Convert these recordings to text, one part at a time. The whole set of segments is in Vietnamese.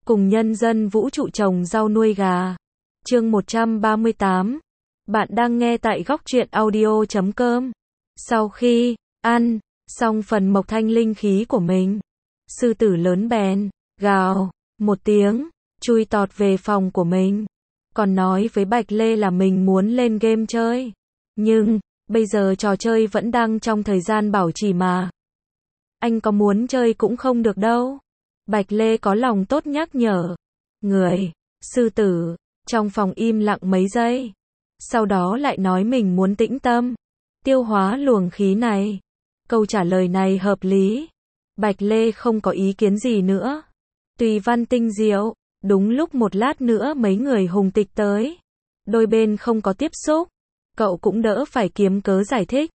cùng nhân dân vũ trụ trồng rau nuôi gà. Chương 138. Bạn đang nghe tại góc truyện audio.com. Sau khi ăn xong phần mộc thanh linh khí của mình, sư tử lớn bèn gào một tiếng, chui tọt về phòng của mình. Còn nói với Bạch Lê là mình muốn lên game chơi. Nhưng, bây giờ trò chơi vẫn đang trong thời gian bảo trì mà. Anh có muốn chơi cũng không được đâu. Bạch Lê có lòng tốt nhắc nhở. Người, sư tử, trong phòng im lặng mấy giây. Sau đó lại nói mình muốn tĩnh tâm, tiêu hóa luồng khí này. Câu trả lời này hợp lý. Bạch Lê không có ý kiến gì nữa. Tùy văn tinh diệu, đúng lúc một lát nữa mấy người Hùng Tịch tới. Đôi bên không có tiếp xúc. Cậu cũng đỡ phải kiếm cớ giải thích.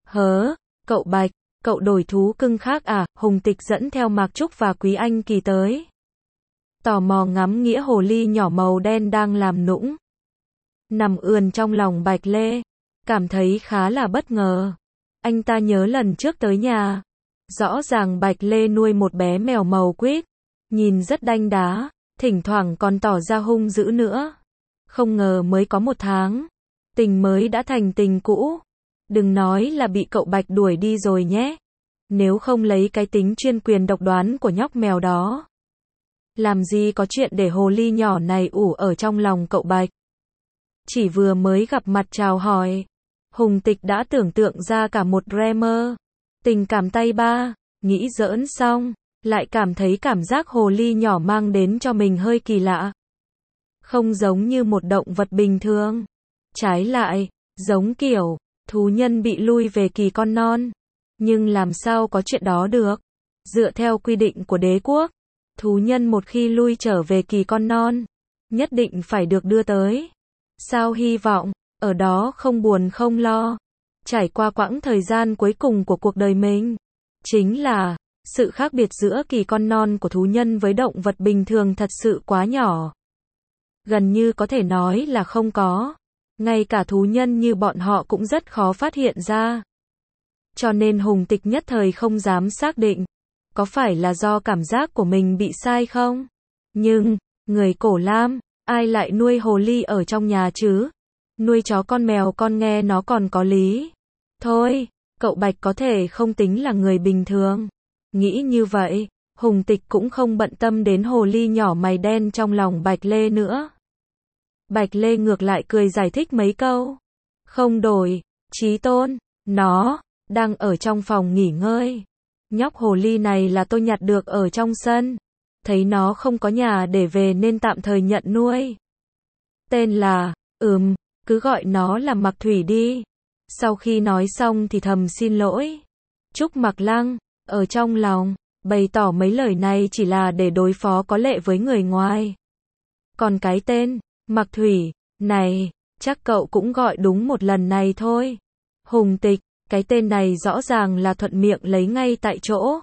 Cậu Bạch, cậu đổi thú cưng khác à? Hùng Tịch dẫn theo Mạc Trúc và Quý Anh Kỳ tới. Tò mò ngắm nghĩa hồ ly nhỏ màu đen đang làm nũng. Nằm ườn trong lòng Bạch Lê. Cảm thấy khá là bất ngờ. Anh ta nhớ lần trước tới nhà. Rõ ràng Bạch Lê nuôi một bé mèo màu quýt. Nhìn rất đanh đá, thỉnh thoảng còn tỏ ra hung dữ nữa. Không ngờ mới có 1 tháng. Tình mới đã thành tình cũ. Đừng nói là bị cậu Bạch đuổi đi rồi nhé. Nếu không lấy cái tính chuyên quyền độc đoán của nhóc mèo đó. Làm gì có chuyện để hồ ly nhỏ này ủ ở trong lòng cậu Bạch. Chỉ vừa mới gặp mặt chào hỏi, Hùng Tịch đã tưởng tượng ra cả một dreamer. Tình cảm tay ba, nghĩ giỡn xong, lại cảm thấy cảm giác hồ ly nhỏ mang đến cho mình hơi kỳ lạ. Không giống như một động vật bình thường. Trái lại, giống kiểu, thú nhân bị lui về kỳ con non. Nhưng làm sao có chuyện đó được? Dựa theo quy định của đế quốc, thú nhân một khi lui trở về kỳ con non, nhất định phải được đưa tới. Sao hy vọng, ở đó không buồn không lo. Trải qua quãng thời gian cuối cùng của cuộc đời mình. Chính là, sự khác biệt giữa kỳ con non của thú nhân với động vật bình thường thật sự quá nhỏ. Gần như có thể nói là không có. Ngay cả thú nhân như bọn họ cũng rất khó phát hiện ra. Cho nên Hùng Tịch nhất thời không dám xác định. Có phải là do cảm giác của mình bị sai không? Nhưng, người Cổ Lam, ai lại nuôi hồ ly ở trong nhà chứ? Nuôi chó con mèo con nghe nó còn có lý. Thôi, cậu Bạch có thể không tính là người bình thường. Nghĩ như vậy, Hùng Tịch cũng không bận tâm đến hồ ly nhỏ mày đen trong lòng Bạch Lê nữa. Bạch Lê ngược lại cười giải thích mấy câu. Không đổi, Chí Tôn, nó đang ở trong phòng nghỉ ngơi. Nhóc hồ ly này là tôi nhặt được ở trong sân. Thấy nó không có nhà để về nên tạm thời nhận nuôi. Tên là, cứ gọi nó là Mạc Thủy đi. Sau khi nói xong thì thầm xin lỗi. Trúc Mạc Lăng, ở trong lòng, bày tỏ mấy lời này chỉ là để đối phó có lệ với người ngoài. Còn cái tên, Mạc Thủy, này, chắc cậu cũng gọi đúng một lần này thôi. Hùng Tịch, cái tên này rõ ràng là thuận miệng lấy ngay tại chỗ.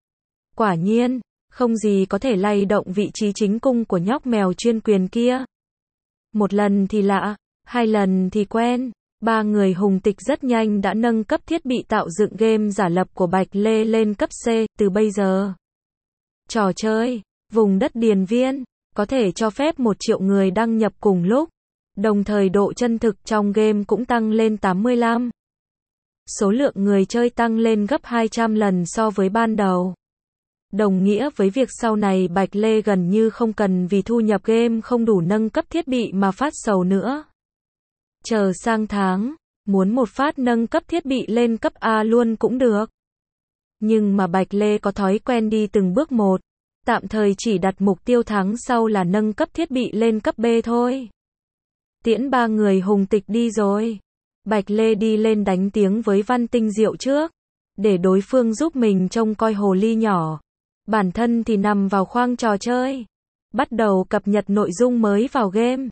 Quả nhiên, không gì có thể lay động vị trí chính cung của nhóc mèo chuyên quyền kia. 1 lần thì lạ, 2 lần thì quen. 3 người Hùng Tịch rất nhanh đã nâng cấp thiết bị tạo dựng game giả lập của Bạch Lê lên cấp C. Từ bây giờ, trò chơi, vùng đất điền viên, có thể cho phép 1 triệu người đăng nhập cùng lúc. Đồng thời độ chân thực trong game cũng tăng lên 85. Số lượng người chơi tăng lên gấp 200 lần so với ban đầu. Đồng nghĩa với việc sau này Bạch Lê gần như không cần vì thu nhập game không đủ nâng cấp thiết bị mà phát sầu nữa. Chờ sang tháng, muốn một phát nâng cấp thiết bị lên cấp A luôn cũng được. Nhưng mà Bạch Lê có thói quen đi từng bước một. Tạm thời chỉ đặt mục tiêu tháng sau là nâng cấp thiết bị lên cấp B thôi. Tiễn 3 người Hùng Tịch đi rồi. Bạch Lê đi lên đánh tiếng với Văn Tinh Diệu trước. Để đối phương giúp mình trông coi hồ ly nhỏ. Bản thân thì nằm vào khoang trò chơi. Bắt đầu cập nhật nội dung mới vào game.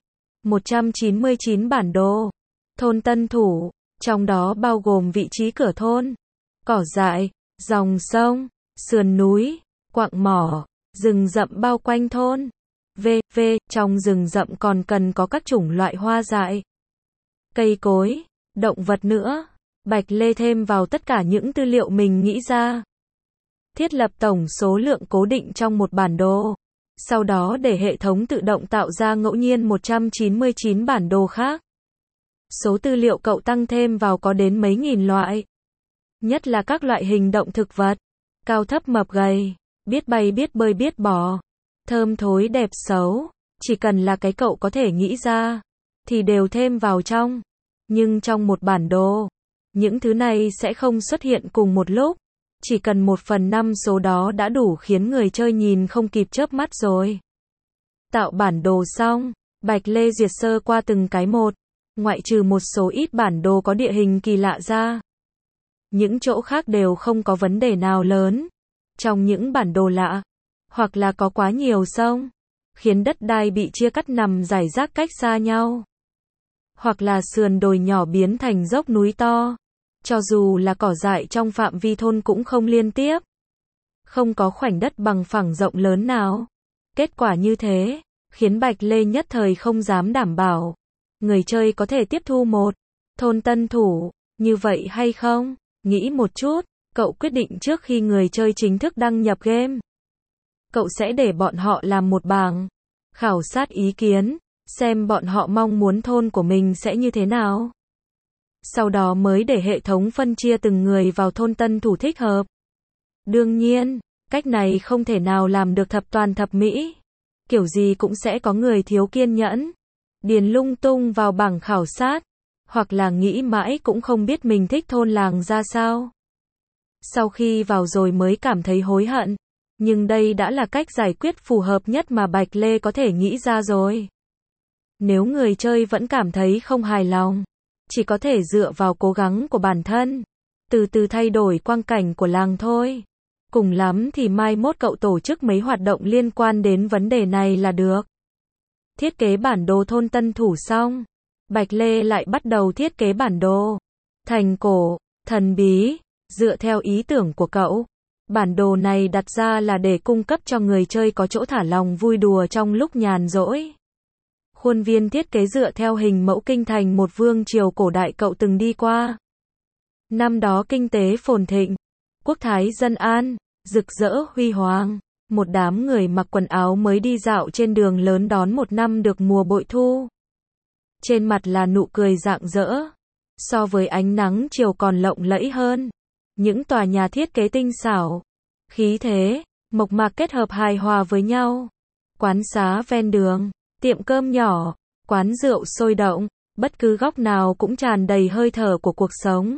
199 bản đồ. Thôn Tân Thủ, trong đó bao gồm vị trí cửa thôn, cỏ dại, dòng sông, sườn núi, quặng mỏ, rừng rậm bao quanh thôn. Trong rừng rậm còn cần có các chủng loại hoa dại, cây cối, động vật nữa. Bạch Lê thêm vào tất cả những tư liệu mình nghĩ ra. Thiết lập tổng số lượng cố định trong một bản đồ. Sau đó để hệ thống tự động tạo ra ngẫu nhiên 199 bản đồ khác. Số tư liệu cậu tăng thêm vào có đến mấy nghìn loại. Nhất là các loại hình động thực vật, cao thấp mập gầy, biết bay biết bơi biết bò, thơm thối đẹp xấu, chỉ cần là cái cậu có thể nghĩ ra, thì đều thêm vào trong. Nhưng trong một bản đồ, những thứ này sẽ không xuất hiện cùng một lúc, chỉ cần 1/5 số đó đã đủ khiến người chơi nhìn không kịp chớp mắt rồi. Tạo bản đồ xong, Bạch Lê duyệt sơ qua từng cái một, ngoại trừ một số ít bản đồ có địa hình kỳ lạ ra. Những chỗ khác đều không có vấn đề nào lớn. Trong những bản đồ lạ, hoặc là có quá nhiều sông, khiến đất đai bị chia cắt nằm rải rác cách xa nhau. Hoặc là sườn đồi nhỏ biến thành dốc núi to. Cho dù là cỏ dại trong phạm vi thôn cũng không liên tiếp. Không có khoảnh đất bằng phẳng rộng lớn nào. Kết quả như thế, khiến Bạch Lê nhất thời không dám đảm bảo. Người chơi có thể tiếp thu một thôn tân thủ, như vậy hay không? Nghĩ một chút, cậu quyết định trước khi người chơi chính thức đăng nhập game. Cậu sẽ để bọn họ làm một bảng, khảo sát ý kiến, xem bọn họ mong muốn thôn của mình sẽ như thế nào. Sau đó mới để hệ thống phân chia từng người vào thôn tân thủ thích hợp. Đương nhiên, cách này không thể nào làm được thập toàn thập mỹ. Kiểu gì cũng sẽ có người thiếu kiên nhẫn, điền lung tung vào bảng khảo sát, hoặc là nghĩ mãi cũng không biết mình thích thôn làng ra sao. Sau khi vào rồi mới cảm thấy hối hận, nhưng đây đã là cách giải quyết phù hợp nhất mà Bạch Lê có thể nghĩ ra rồi. Nếu người chơi vẫn cảm thấy không hài lòng, chỉ có thể dựa vào cố gắng của bản thân, từ từ thay đổi quang cảnh của làng thôi. Cùng lắm thì mai mốt cậu tổ chức mấy hoạt động liên quan đến vấn đề này là được. Thiết kế bản đồ thôn tân thủ xong, Bạch Lê lại bắt đầu thiết kế bản đồ thành cổ, thần bí, dựa theo ý tưởng của cậu. Bản đồ này đặt ra là để cung cấp cho người chơi có chỗ thả lòng vui đùa trong lúc nhàn rỗi. Khuôn viên thiết kế dựa theo hình mẫu kinh thành một vương triều cổ đại cậu từng đi qua. Năm đó kinh tế phồn thịnh, quốc thái dân an, rực rỡ huy hoàng. Một đám người mặc quần áo mới đi dạo trên đường lớn đón một năm được mùa bội thu. Trên mặt là nụ cười rạng rỡ. So với ánh nắng chiều còn lộng lẫy hơn. Những tòa nhà thiết kế tinh xảo, khí thế, mộc mạc kết hợp hài hòa với nhau. Quán xá ven đường, tiệm cơm nhỏ, quán rượu sôi động, bất cứ góc nào cũng tràn đầy hơi thở của cuộc sống.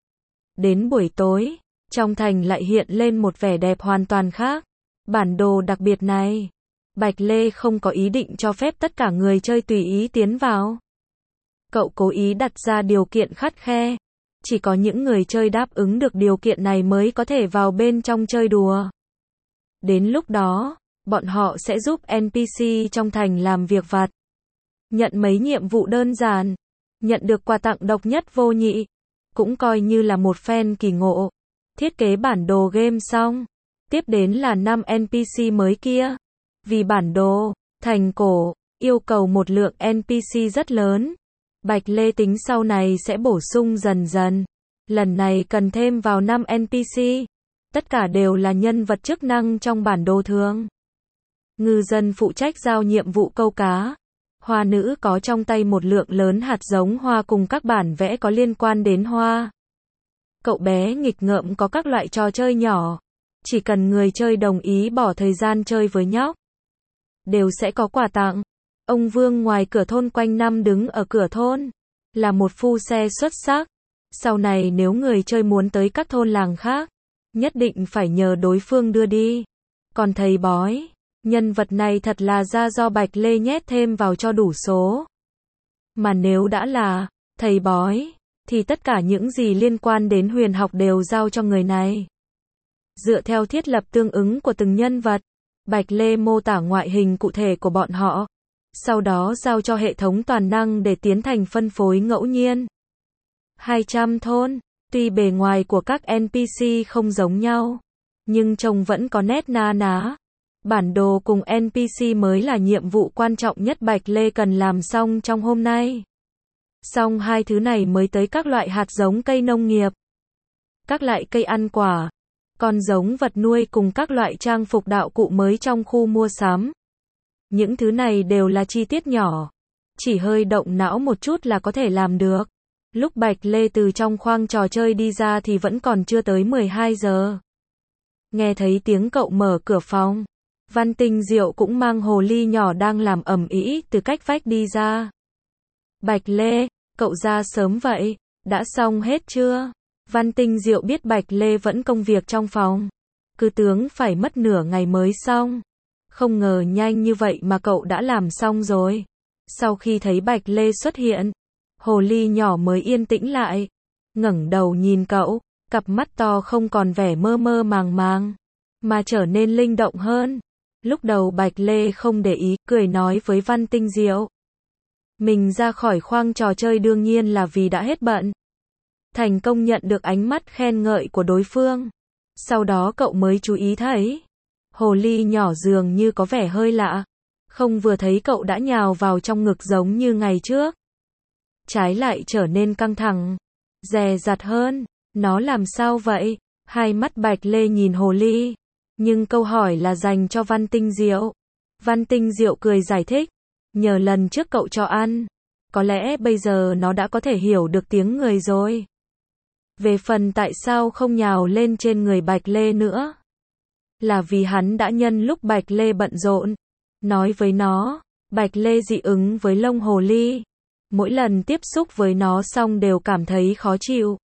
Đến buổi tối, trong thành lại hiện lên một vẻ đẹp hoàn toàn khác. Bản đồ đặc biệt này, Bạch Lê không có ý định cho phép tất cả người chơi tùy ý tiến vào. Cậu cố ý đặt ra điều kiện khắt khe. Chỉ có những người chơi đáp ứng được điều kiện này mới có thể vào bên trong chơi đùa. Đến lúc đó, bọn họ sẽ giúp NPC trong thành làm việc vặt. Nhận mấy nhiệm vụ đơn giản. Nhận được quà tặng độc nhất vô nhị. Cũng coi như là một phen kỳ ngộ. Thiết kế bản đồ game xong. Tiếp đến là 5 NPC mới kia. Vì bản đồ thành cổ yêu cầu một lượng NPC rất lớn. Bạch Lê tính sau này sẽ bổ sung dần dần. Lần này cần thêm vào 5 NPC. Tất cả đều là nhân vật chức năng trong bản đồ thường. Ngư dân phụ trách giao nhiệm vụ câu cá. Hoa nữ có trong tay một lượng lớn hạt giống hoa cùng các bản vẽ có liên quan đến hoa. Cậu bé nghịch ngợm có các loại trò chơi nhỏ. Chỉ cần người chơi đồng ý bỏ thời gian chơi với nhóc, đều sẽ có quà tặng. Ông Vương ngoài cửa thôn quanh năm đứng ở cửa thôn, là một phu xe xuất sắc. Sau này nếu người chơi muốn tới các thôn làng khác, nhất định phải nhờ đối phương đưa đi. Còn thầy bói, nhân vật này thật là ra do Bạch Lê nhét thêm vào cho đủ số. Mà nếu đã là thầy bói, thì tất cả những gì liên quan đến huyền học đều giao cho người này. Dựa theo thiết lập tương ứng của từng nhân vật, Bạch Lê mô tả ngoại hình cụ thể của bọn họ. Sau đó giao cho hệ thống toàn năng để tiến hành phân phối ngẫu nhiên. 200 thôn, tuy bề ngoài của các NPC không giống nhau, nhưng trông vẫn có nét na ná. Bản đồ cùng NPC mới là nhiệm vụ quan trọng nhất Bạch Lê cần làm xong trong hôm nay. Xong hai thứ này mới tới các loại hạt giống cây nông nghiệp, các loại cây ăn quả, con giống vật nuôi cùng các loại trang phục đạo cụ mới trong khu mua sắm. Những thứ này đều là chi tiết nhỏ. Chỉ hơi động não một chút là có thể làm được. Lúc Bạch Lê từ trong khoang trò chơi đi ra thì vẫn còn chưa tới 12 giờ. Nghe thấy tiếng cậu mở cửa phòng. Văn Tinh Diệu cũng mang hồ ly nhỏ đang làm ầm ĩ từ cách vách đi ra. Bạch Lê, cậu ra sớm vậy, đã xong hết chưa? Văn Tinh Diệu biết Bạch Lê vẫn công việc trong phòng. Cứ tưởng phải mất nửa ngày mới xong. Không ngờ nhanh như vậy mà cậu đã làm xong rồi. Sau khi thấy Bạch Lê xuất hiện, hồ ly nhỏ mới yên tĩnh lại. Ngẩng đầu nhìn cậu, cặp mắt to không còn vẻ mơ mơ màng màng, mà trở nên linh động hơn. Lúc đầu Bạch Lê không để ý, cười nói với Văn Tinh Diệu. Mình ra khỏi khoang trò chơi đương nhiên là vì đã hết bận. Thành công nhận được ánh mắt khen ngợi của đối phương. Sau đó cậu mới chú ý thấy. Hồ ly nhỏ dường như có vẻ hơi lạ. Không vừa thấy cậu đã nhào vào trong ngực giống như ngày trước. Trái lại trở nên căng thẳng. Dè dặt hơn. Nó làm sao vậy? Hai mắt Bạch Lê nhìn hồ ly. Nhưng câu hỏi là dành cho Văn Tinh Diệu. Văn Tinh Diệu cười giải thích. Nhờ lần trước cậu cho ăn. Có lẽ bây giờ nó đã có thể hiểu được tiếng người rồi. Về phần tại sao không nhào lên trên người Bạch Lê nữa. Là vì hắn đã nhân lúc Bạch Lê bận rộn. Nói với nó, Bạch Lê dị ứng với lông hồ ly. Mỗi lần tiếp xúc với nó xong đều cảm thấy khó chịu.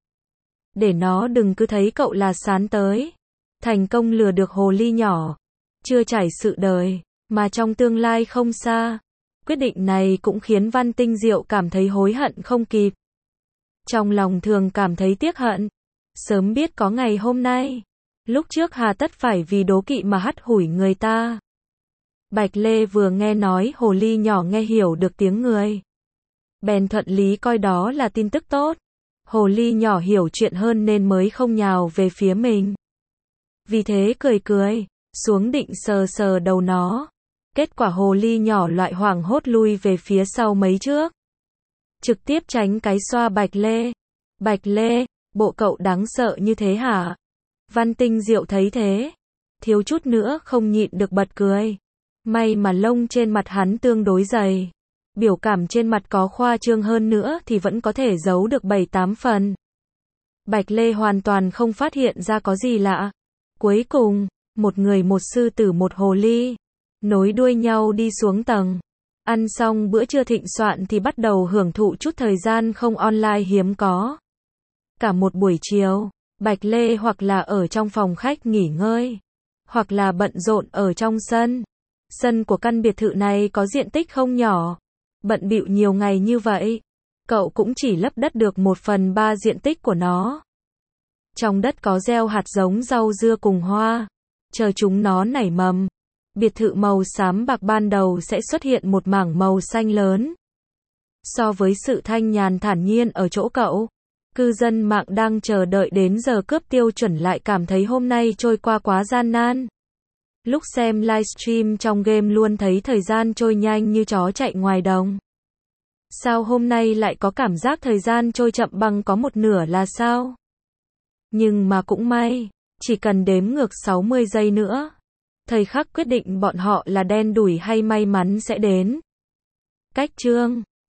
Để nó đừng cứ thấy cậu là sán tới. Thành công lừa được hồ ly nhỏ. Chưa trải sự đời, mà trong tương lai không xa. Quyết định này cũng khiến Văn Tinh Diệu cảm thấy hối hận không kịp. Trong lòng thường cảm thấy tiếc hận. Sớm biết có ngày hôm nay. Lúc trước hà tất phải vì đố kỵ mà hắt hủi người ta. Bạch Lê vừa nghe nói hồ ly nhỏ nghe hiểu được tiếng người. Bèn thuận lý coi đó là tin tức tốt. Hồ ly nhỏ hiểu chuyện hơn nên mới không nhào về phía mình. Vì thế cười cười, xuống định sờ sờ đầu nó. Kết quả hồ ly nhỏ loại hoảng hốt lui về phía sau mấy trước. Trực tiếp tránh cái xoa Bạch Lê. Bạch Lê, bộ cậu đáng sợ như thế hả? Văn Tinh Diệu thấy thế. Thiếu chút nữa không nhịn được bật cười. May mà lông trên mặt hắn tương đối dày. Biểu cảm trên mặt có khoa trương hơn nữa thì vẫn có thể giấu được 7-8 phần. Bạch Lê hoàn toàn không phát hiện ra có gì lạ. Cuối cùng, một người một sư tử một hồ ly. Nối đuôi nhau đi xuống tầng. Ăn xong bữa trưa thịnh soạn thì bắt đầu hưởng thụ chút thời gian không online hiếm có. Cả một buổi chiều, Bạch Lê hoặc là ở trong phòng khách nghỉ ngơi, hoặc là bận rộn ở trong sân. Sân của căn biệt thự này có diện tích không nhỏ. Bận bịu nhiều ngày như vậy, cậu cũng chỉ lấp đất được 1/3 diện tích của nó. Trong đất có gieo hạt giống rau dưa cùng hoa. Chờ chúng nó nảy mầm, biệt thự màu xám bạc ban đầu sẽ xuất hiện một mảng màu xanh lớn. So với sự thanh nhàn thản nhiên ở chỗ cậu, cư dân mạng đang chờ đợi đến giờ cướp tiêu chuẩn lại cảm thấy hôm nay trôi qua quá gian nan. Lúc xem livestream trong game luôn thấy thời gian trôi nhanh như chó chạy ngoài đồng. Sao hôm nay lại có cảm giác thời gian trôi chậm bằng có một nửa là sao? Nhưng mà cũng may, chỉ cần đếm ngược 60 giây nữa. Thời khắc quyết định bọn họ là đen đủi hay may mắn sẽ đến. Cách chương